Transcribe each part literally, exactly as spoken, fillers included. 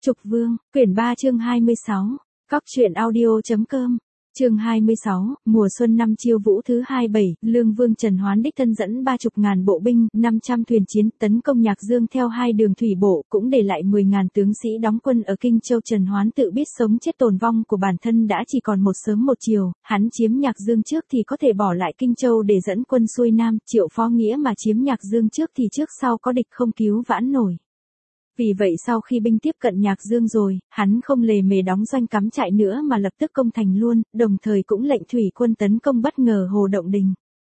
Trục Vương, quyển ba chương hai mươi sáu, Cóc truyện audio.com, chương hai mươi sáu, mùa xuân năm Chiêu Vũ thứ hai mươi bảy, Lương Vương Trần Hoán đích thân dẫn ba chục ngàn bộ binh, năm trăm thuyền chiến tấn công Nhạc Dương theo hai đường thủy bộ, cũng để lại mười ngàn tướng sĩ đóng quân ở Kinh Châu. Trần Hoán tự biết sống chết tồn vong của bản thân đã chỉ còn một sớm một chiều, hắn chiếm Nhạc Dương trước thì có thể bỏ lại Kinh Châu để dẫn quân xuôi Nam, Triệu Phó Nghĩa mà chiếm Nhạc Dương trước thì trước sau có địch không cứu vãn nổi. Vì vậy sau khi binh tiếp cận Nhạc Dương rồi, hắn không lề mề đóng doanh cắm trại nữa mà lập tức công thành luôn, đồng thời cũng lệnh thủy quân tấn công bất ngờ Hồ Động Đình.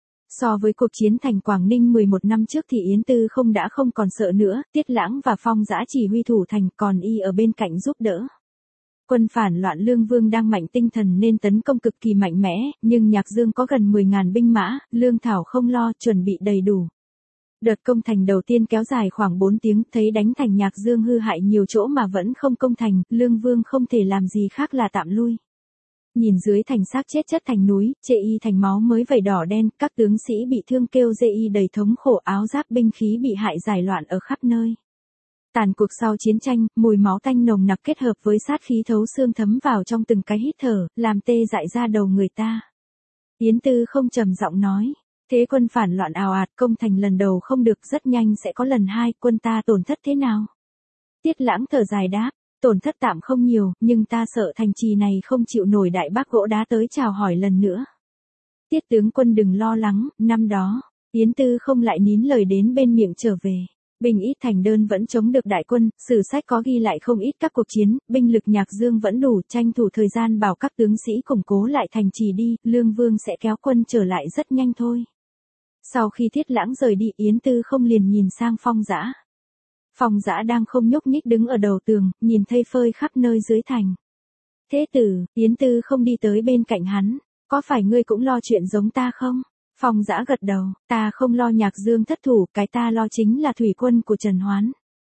So với cuộc chiến thành Quảng Ninh mười một năm trước thì Yến Tư không đã không còn sợ nữa, Tiết Lãng và Phong Dã chỉ huy thủ thành, còn y ở bên cạnh giúp đỡ. Quân phản loạn Lương Vương đang mạnh tinh thần nên tấn công cực kỳ mạnh mẽ, nhưng Nhạc Dương có gần mười ngàn binh mã, lương thảo không lo, chuẩn bị đầy đủ. Đợt công thành đầu tiên kéo dài khoảng bốn tiếng, thấy đánh thành Nhạc Dương hư hại nhiều chỗ mà vẫn không công thành, Lương Vương không thể làm gì khác là tạm lui. Nhìn dưới thành xác chết chất thành núi, chê y thành máu mới vẩy đỏ đen, các tướng sĩ bị thương kêu dê y đầy thống khổ, áo giáp binh khí bị hại giải loạn ở khắp nơi. Tàn cuộc sau chiến tranh, mùi máu tanh nồng nặc kết hợp với sát khí thấu xương thấm vào trong từng cái hít thở, làm tê dại ra đầu người ta. Yến Tư không trầm giọng nói. Thế quân phản loạn ào ạt, công thành lần đầu không được, rất nhanh sẽ có lần hai, quân ta tổn thất thế nào? Tiết Lãng thở dài đáp, tổn thất tạm không nhiều, nhưng ta sợ thành trì này không chịu nổi đại bác gỗ đá tới chào hỏi lần nữa. Tiết tướng quân đừng lo lắng, năm đó, Yến Tư không lại nín lời đến bên miệng trở về. Binh ít thành đơn vẫn chống được đại quân, sử sách có ghi lại không ít các cuộc chiến, binh lực Nhạc Dương vẫn đủ, tranh thủ thời gian bảo các tướng sĩ củng cố lại thành trì đi, Lương Vương sẽ kéo quân trở lại rất nhanh thôi. Sau khi Tiết Lãng rời đi, Yến Tư không liền nhìn sang Phong Dã. Phong Dã đang không nhúc nhích đứng ở đầu tường, nhìn thây phơi khắp nơi dưới thành. Thế tử, Yến Tư không đi tới bên cạnh hắn, có phải ngươi cũng lo chuyện giống ta không? Phong Dã gật đầu, ta không lo Nhạc Dương thất thủ, cái ta lo chính là thủy quân của Trần Hoán.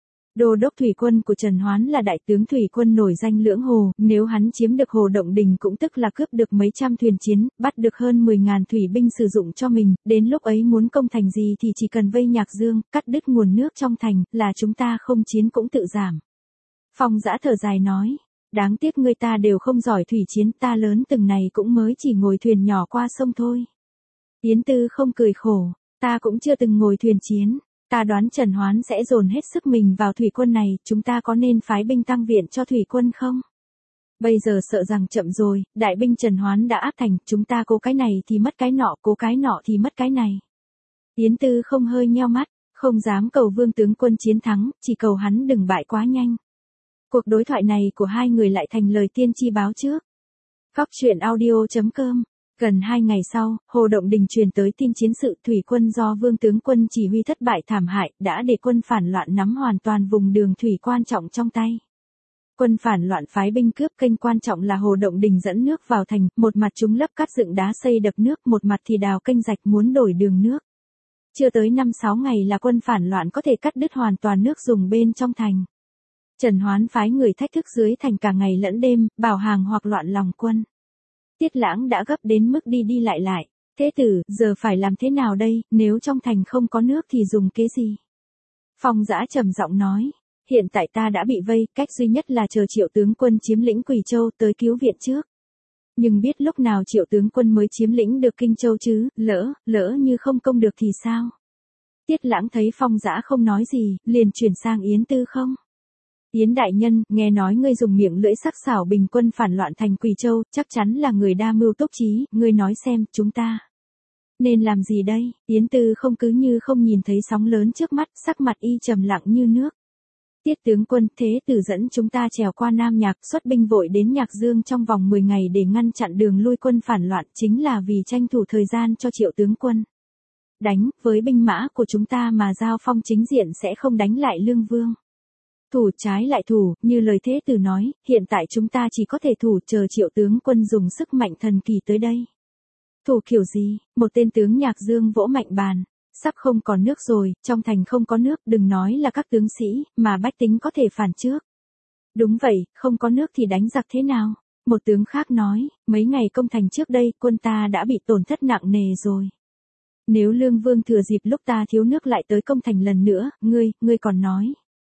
Đô đốc thủy quân của Trần Hoán là đại tướng thủy quân nổi danh lưỡng hồ, nếu hắn chiếm được Hồ Động Đình cũng tức là cướp được mấy trăm thuyền chiến, bắt được hơn mười ngàn thủy binh sử dụng cho mình, đến lúc ấy muốn công thành gì thì chỉ cần vây Nhạc Dương, cắt đứt nguồn nước trong thành, là chúng ta không chiến cũng tự giảm. Phong Dã thở dài nói, đáng tiếc người ta đều không giỏi thủy chiến, ta lớn từng này cũng mới chỉ ngồi thuyền nhỏ qua sông thôi. Yến Tư không cười khổ, ta cũng chưa từng ngồi thuyền chiến. Ta đoán Trần Hoán sẽ dồn hết sức mình vào thủy quân này, chúng ta có nên phái binh tăng viện cho thủy quân không? Bây giờ sợ rằng chậm rồi, đại binh Trần Hoán đã áp thành, chúng ta cố cái này thì mất cái nọ, cố cái nọ thì mất cái này. Yến Tư không hơi nheo mắt, không dám cầu Vương tướng quân chiến thắng, chỉ cầu hắn đừng bại quá nhanh. Cuộc đối thoại này của hai người lại thành lời tiên tri báo trước. Cóc truyện audio.com. Gần hai ngày sau, Hồ Động Đình truyền tới tin chiến sự thủy quân do Vương tướng quân chỉ huy thất bại thảm hại, đã để quân phản loạn nắm hoàn toàn vùng đường thủy quan trọng trong tay. Quân phản loạn phái binh cướp kênh quan trọng là Hồ Động Đình dẫn nước vào thành, một mặt chúng lấp cắt dựng đá xây đập nước, một mặt thì đào kênh rạch muốn đổi đường nước. Chưa tới năm sáu ngày là quân phản loạn có thể cắt đứt hoàn toàn nước dùng bên trong thành. Trần Hoán phái người thách thức dưới thành cả ngày lẫn đêm, bảo hàng hoặc loạn lòng quân. Tiết Lãng đã gấp đến mức đi đi lại lại. Thế tử, giờ phải làm thế nào đây, nếu trong thành không có nước thì dùng kế gì? Phong Dã trầm giọng nói, hiện tại ta đã bị vây, cách duy nhất là chờ Triệu tướng quân chiếm lĩnh Quỳ Châu tới cứu viện trước. Nhưng biết lúc nào Triệu tướng quân mới chiếm lĩnh được Kinh Châu chứ, lỡ, lỡ như không công được thì sao? Tiết Lãng thấy Phong Dã không nói gì, liền chuyển sang Yến Tư không. Yến đại nhân, nghe nói ngươi dùng miệng lưỡi sắc sảo bình quân phản loạn thành Quỳ Châu, chắc chắn là người đa mưu túc trí, ngươi nói xem, chúng ta nên làm gì đây? Yến Tư không cứ như không nhìn thấy sóng lớn trước mắt, sắc mặt y trầm lặng như nước. Tiết tướng quân, thế tử dẫn chúng ta trèo qua Nam Nhạc, xuất binh vội đến Nhạc Dương trong vòng mười ngày để ngăn chặn đường lui quân phản loạn, chính là vì tranh thủ thời gian cho Triệu tướng quân đánh, với binh mã của chúng ta mà giao phong chính diện sẽ không đánh lại Lương Vương. Thủ trái lại thủ, như lời thế tử nói, hiện tại chúng ta chỉ có thể thủ chờ Triệu tướng quân dùng sức mạnh thần kỳ tới đây. Thủ kiểu gì? Một tên tướng Nhạc Dương vỗ mạnh bàn. Sắp không còn nước rồi, trong thành không có nước, đừng nói là các tướng sĩ, mà bách tính có thể phản trước. Đúng vậy, không có nước thì đánh giặc thế nào? Một tướng khác nói, mấy ngày công thành trước đây, quân ta đã bị tổn thất nặng nề rồi. Nếu Lương Vương thừa dịp lúc ta thiếu nước lại tới công thành lần nữa, ngươi, ngươi còn nói.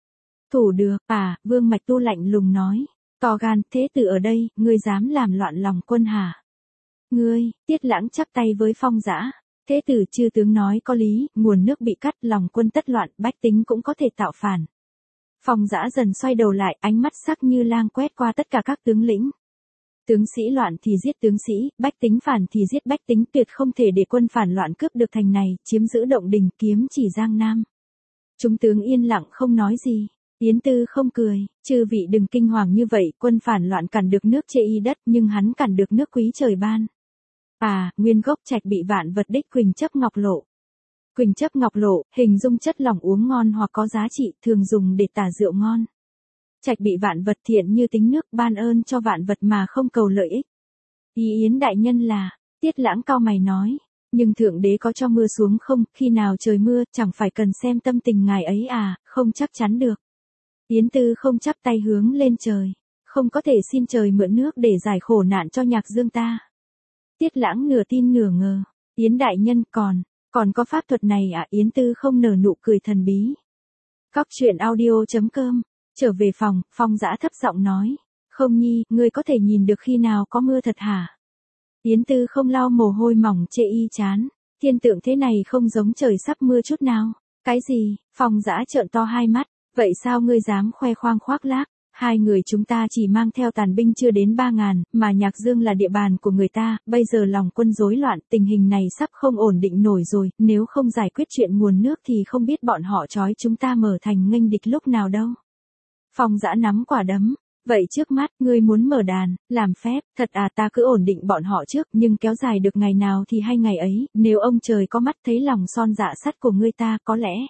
Thủ được, à, Vương Mạch Tu lạnh lùng nói. To gan, thế tử ở đây, ngươi dám làm loạn lòng quân hả? Ngươi, Tiết Lãng chắp tay với Phong Dã. Thế tử chư tướng nói có lý, nguồn nước bị cắt, lòng quân tất loạn, bách tính cũng có thể tạo phản. Phong Dã dần xoay đầu lại, ánh mắt sắc như lang quét qua tất cả các tướng lĩnh. Tướng sĩ loạn thì giết tướng sĩ, bách tính phản thì giết bách tính, tuyệt không thể để quân phản loạn cướp được thành này, chiếm giữ Động Đình, kiếm chỉ Giang Nam. Chúng tướng yên lặng không nói gì. Yến Tư không cười, chư vị đừng kinh hoàng như vậy, quân phản loạn cản được nước chê y đất, nhưng hắn cản được nước quý trời ban. À, nguyên gốc trạch bị vạn vật đích Quỳnh chấp ngọc lộ. Quỳnh chấp ngọc lộ, hình dung chất lỏng uống ngon hoặc có giá trị, thường dùng để tả rượu ngon. Trạch bị vạn vật thiện như tính nước, ban ơn cho vạn vật mà không cầu lợi ích. Ý Yến đại nhân là, Tiết Lãng cao mày nói, nhưng thượng đế có cho mưa xuống không, khi nào trời mưa, chẳng phải cần xem tâm tình ngài ấy à, không chắc chắn được. Yến Tư không chắp tay hướng lên trời, không có thể xin trời mượn nước để giải khổ nạn cho Nhạc Dương ta. Tiết Lãng nửa tin nửa ngờ, Yến đại nhân còn, còn có pháp thuật này à? Yến Tư không nở nụ cười thần bí. Cóc truyện audio chấm com, trở về phòng, Phong Dã thấp giọng nói, không nhi, ngươi có thể nhìn được khi nào có mưa thật hả? Yến Tư không lau mồ hôi mỏng chê y chán, thiên tượng thế này không giống trời sắp mưa chút nào. Cái gì? Phong Dã trợn to hai mắt, vậy sao ngươi dám khoe khoang khoác lác? Hai người chúng ta chỉ mang theo tàn binh chưa đến ba ngàn, mà Nhạc Dương là địa bàn của người ta, bây giờ lòng quân rối loạn, tình hình này sắp không ổn định nổi rồi, nếu không giải quyết chuyện nguồn nước thì không biết bọn họ trói chúng ta mở thành nghênh địch lúc nào đâu. Phong Dã nắm quả đấm, vậy trước mắt, ngươi muốn mở đàn, làm phép, thật à? Ta cứ ổn định bọn họ trước, nhưng kéo dài được ngày nào thì hay ngày ấy, nếu ông trời có mắt thấy lòng son dạ sắt của ngươi ta, có lẽ.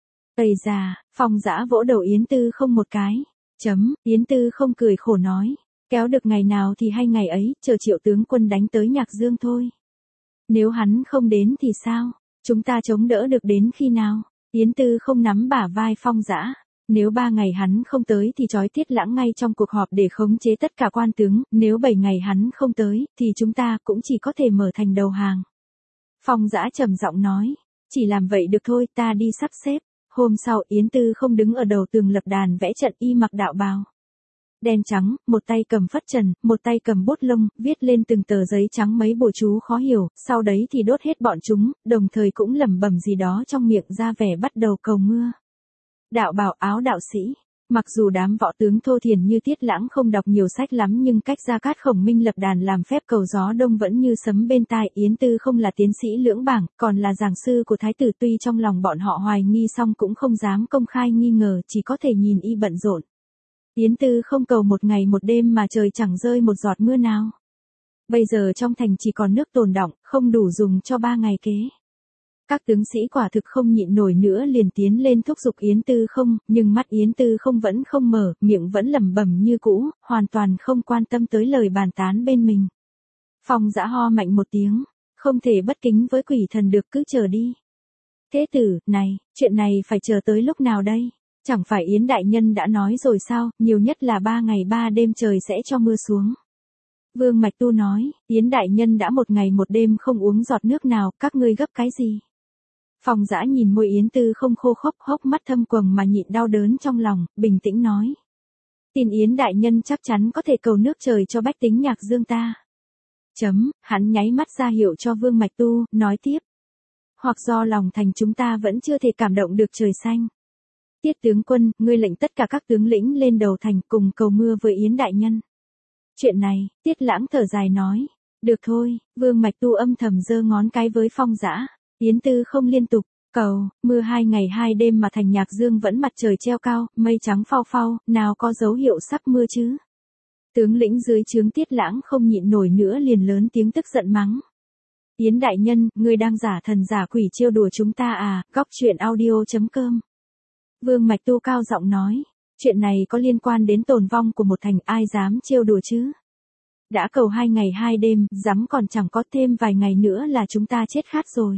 Ây da, Phong Dã vỗ đầu Yến Tư không một cái. Chấm, Yến Tư không cười khổ nói, kéo được ngày nào thì hay ngày ấy, chờ Triệu tướng quân đánh tới Nhạc Dương thôi. Nếu hắn không đến thì sao? Chúng ta chống đỡ được đến khi nào? Yến Tư không nắm bả vai Phong Dã. Nếu ba ngày hắn không tới thì trói Tiết Lãng ngay trong cuộc họp để khống chế tất cả quan tướng, nếu bảy ngày hắn không tới, thì chúng ta cũng chỉ có thể mở thành đầu hàng. Phong Dã trầm giọng nói, chỉ làm vậy được thôi, ta đi sắp xếp. Hôm sau, Yến Tư không đứng ở đầu tường lập đàn vẽ trận, y mặc đạo bào đen trắng, một tay cầm phất trần, một tay cầm bút lông, viết lên từng tờ giấy trắng mấy bùa chú khó hiểu, sau đấy thì đốt hết bọn chúng, đồng thời cũng lẩm bẩm gì đó trong miệng ra vẻ bắt đầu cầu mưa. Đạo bào áo đạo sĩ. Mặc dù đám võ tướng thô thiển như Tiết Lãng không đọc nhiều sách lắm nhưng cách Gia Cát Khổng Minh lập đàn làm phép cầu gió đông vẫn như sấm bên tai. Yến Tư không là tiến sĩ lưỡng bảng, còn là giảng sư của thái tử, tuy trong lòng bọn họ hoài nghi song cũng không dám công khai nghi ngờ, chỉ có thể nhìn y bận rộn. Yến Tư không cầu một ngày một đêm mà trời chẳng rơi một giọt mưa nào. Bây giờ trong thành chỉ còn nước tồn đọng, không đủ dùng cho ba ngày kế. Các tướng sĩ quả thực không nhịn nổi nữa liền tiến lên thúc giục Yến Tư không, nhưng mắt Yến Tư không vẫn không mở, miệng vẫn lẩm bẩm như cũ, hoàn toàn không quan tâm tới lời bàn tán bên mình. Phong Dã ho mạnh một tiếng, không thể bất kính với quỷ thần được, cứ chờ đi. Thế tử, này, chuyện này phải chờ tới lúc nào đây? Chẳng phải Yến đại nhân đã nói rồi sao, nhiều nhất là ba ngày ba đêm trời sẽ cho mưa xuống. Vương Mạch Tu nói, Yến đại nhân đã một ngày một đêm không uống giọt nước nào, các ngươi gấp cái gì? Phong Dã nhìn môi Yến Tư không khô khốc, hốc mắt thâm quầng mà nhịn đau đớn trong lòng, bình tĩnh nói. Tin Yến đại nhân chắc chắn có thể cầu nước trời cho bách tính Nhạc Dương ta. Chấm, hắn nháy mắt ra hiệu cho Vương Mạch Tu, nói tiếp. Hoặc do lòng thành chúng ta vẫn chưa thể cảm động được trời xanh. Tiết tướng quân, ngươi lệnh tất cả các tướng lĩnh lên đầu thành cùng cầu mưa với Yến đại nhân. Chuyện này, Tiết Lãng thở dài nói. Được thôi, Vương Mạch Tu âm thầm giơ ngón cái với Phong Dã. Yến Tư không liên tục cầu mưa hai ngày hai đêm mà thành Nhạc Dương vẫn mặt trời treo cao, mây trắng phao phao, nào có dấu hiệu sắp mưa chứ. Tướng lĩnh dưới trướng Tiết Lãng không nhịn nổi nữa liền lớn tiếng tức giận mắng. Yến đại nhân, ngươi đang giả thần giả quỷ trêu đùa chúng ta à? Cóc truyện audio chấm com. Vương Mạch Tu cao giọng nói, chuyện này có liên quan đến tồn vong của một thành, ai dám trêu đùa chứ? Đã cầu hai ngày hai đêm, dám còn chẳng có, thêm vài ngày nữa là chúng ta chết khát rồi.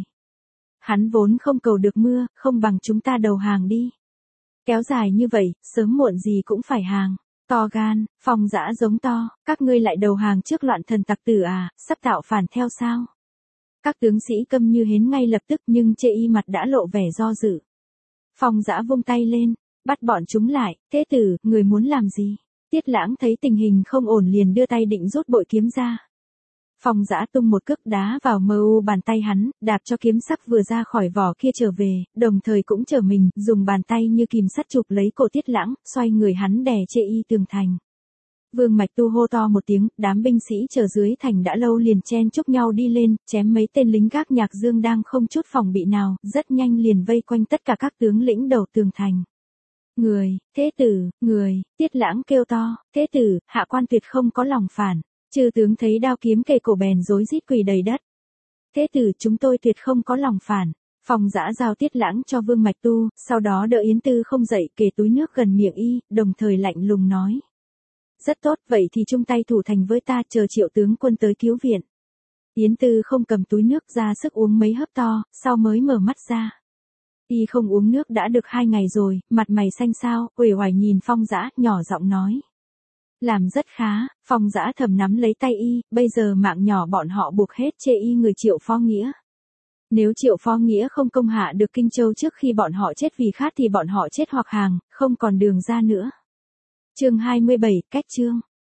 Hắn vốn không cầu được mưa, không bằng chúng ta đầu hàng đi. Kéo dài như vậy, sớm muộn gì cũng phải hàng. To gan, Phong Dã giống to, các ngươi lại đầu hàng trước loạn thần tặc tử à, sắp tạo phản theo sao? Các tướng sĩ câm như hến ngay lập tức, nhưng chê y mặt đã lộ vẻ do dự. Phong Dã vung tay lên, Bắt bọn chúng lại, thế tử, người muốn làm gì? Tiết Lãng thấy tình hình không ổn liền đưa tay định rút bội kiếm ra. Phong Dã tung một cước đá vào mờ u bàn tay hắn, đạp cho kiếm sắc vừa ra khỏi vỏ kia trở về, đồng thời cũng trở mình, dùng bàn tay như kìm sắt chụp lấy cổ Tiết Lãng, xoay người hắn đè chê y tường thành. Vương Mạch Tu hô to một tiếng, đám binh sĩ chờ dưới thành đã lâu liền chen chúc nhau đi lên, chém mấy tên lính gác Nhạc Dương đang không chút phòng bị nào, rất nhanh liền vây quanh tất cả các tướng lĩnh đầu tường thành. Người, thế tử, người, Tiết Lãng kêu to, thế tử, hạ quan tuyệt không có lòng phản. Chư tướng thấy đao kiếm kề cổ bèn rối rít quỳ đầy đất. Thế tử, chúng tôi tuyệt không có lòng phản. Phong Dã giao Tiết Lãng cho Vương Mạch Tu, sau đó đỡ Yến Tư không dậy kề túi nước gần miệng y, đồng thời lạnh lùng nói. Rất tốt, vậy thì chung tay thủ thành với ta, chờ Triệu tướng quân tới cứu viện. Yến Tư không cầm túi nước ra sức uống mấy hớp to, sau mới mở mắt ra. Y không uống nước đã được hai ngày rồi, mặt mày xanh xao, uể oải nhìn Phong Dã, nhỏ giọng nói. Làm rất khá, Phong Dã thầm nắm lấy tay y, bây giờ mạng nhỏ bọn họ buộc hết chê y người Triệu Phó Nghĩa. Nếu Triệu Phó Nghĩa không công hạ được Kinh Châu trước khi bọn họ chết vì khát thì bọn họ chết hoặc hàng, không còn đường ra nữa. Chương hai mươi bảy, cách chương.